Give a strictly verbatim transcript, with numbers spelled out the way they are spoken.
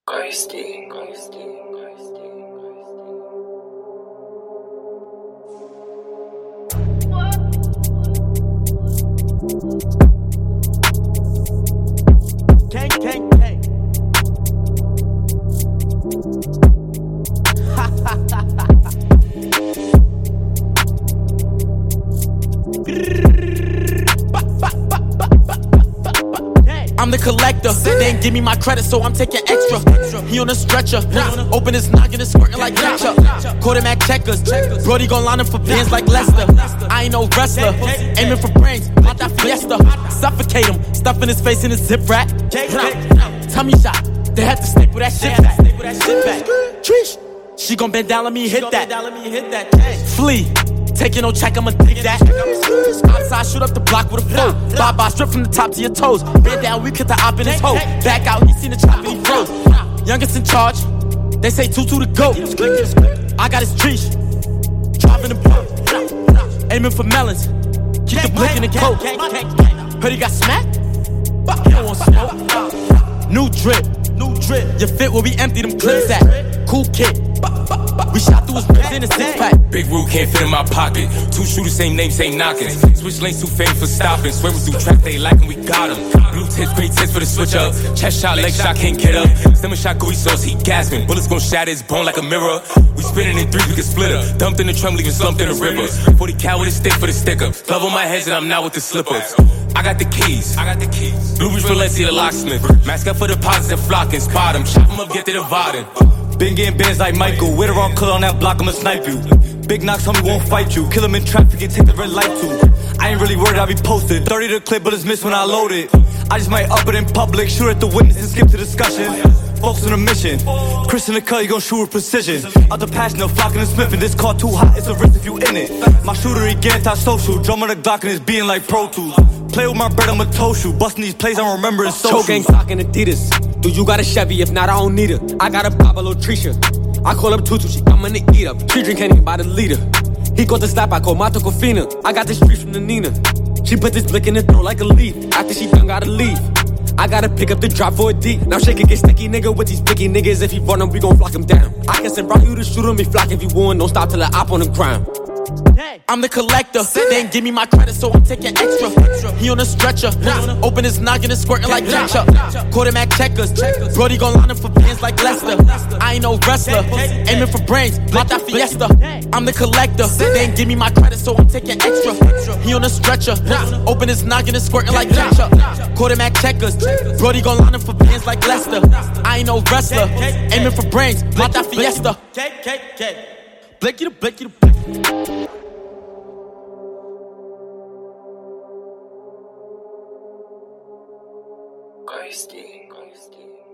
Ghosty, ghosty, ghosty, ghosty. Gang, gang, gang. Ha ha ha ha. I'm the collector, they ain't give me my credit, so I'm taking extra. He on a stretcher, open his noggin and squirtin' like ketchup. Quarterback checkers, Brody gon' line him for pins like Lester. I ain't no wrestler, aiming for brains, not that fiesta. Suffocate him, stuffing his face in his zip wrap. Tummy shot, they had to staple that shit back. She gon' bend down, let me hit that. Flee. Taking no check, I'ma take that. Outside, shoot up the block with a flow. Bye bye, strip from the top to your toes. Bend down, we cut the op in his hoe. Back out, he seen the chop and he froze. Youngest in charge, they say two two to go. I got his trees, driving the boat, aiming for melons. Keep the blick in the coat. Heard he got smacked? He don't want smoke. New drip, new drip. Your fit will be empty, them clips at. Cool kid. We shot through his ribs in a six pack. Big rule can't fit in my pocket. Two shooters, same name, same knocking. Switch lanes, too famous for stopping. Swear we through track, they like 'em, we got 'em. Blue tips, green tips for the switch up. Chest shot, leg shot, can't get up. Stomach shot, gooey sauce, he gasping. Bullets gon' shatter his bone like a mirror. We spinning in threes, we can split her. Dumped in the trunk, leaving slumped in the river. forty cal with a stick for the sticker. Glove on my head and I'm not with the slippers. I got the keys. I got the keys. Blue Ridge Valencia, the locksmith. Mask up for deposits and flocking. Spot him, chop him up, get to the Varden. Been getting bands like Michael. With the wrong color on that block, I'ma snipe you. Big knocks, homie, won't fight you. Kill him in traffic and take the red light too. I ain't really worried, I be posted. thirty to the clip, but it's missed when I load it. I just might up it in public, shoot at the witness and skip to discussion. Focus on the mission. Chris in the cut, he gon' shoot with precision. Other passion, flocking and smithing. This car too hot, it's a risk if you in it. My shooter, he get anti-social. Drum on the Glock and it's being like Pro Tools. Play with my bread, I'ma toast you. Busting these plays, I don't remember it's social. Choke gang stocking Adidas. Do you got a Chevy? If not, I don't need it. I got a Pablo Trisha. I call up Tutu, she coming to eat up. She drink anything by the liter. He called the slap, I call Mato Cofina. I got the streets from the Nina. She put this blick in the throat like a leaf. After she done, gotta leave. I gotta pick up the drop for a D. Now shake it, get sticky, nigga, with these picky niggas. If he run him, we gon' block him down. I can send brought you to shoot him, me flock if you want. Don't stop till I op on the ground. I'm the collector, they ain't give me my credit, so I'm taking extra. He on a stretcher, open his noggin and squirtin' like ketchup. Quarterback checkers, Brody gon' line him for pins like Lester. I ain't no wrestler, aiming for brains, not that fiesta. I'm the collector, they ain't give me my credit, so I'm taking extra. He on a stretcher, open his noggin and squirtin' like ketchup. Quarterback checkers, Brody gon' line him for pins like Lester. I ain't no wrestler, aiming for brains, not that fiesta. Blicky to blicky to blicky. Ghosty, ghosty.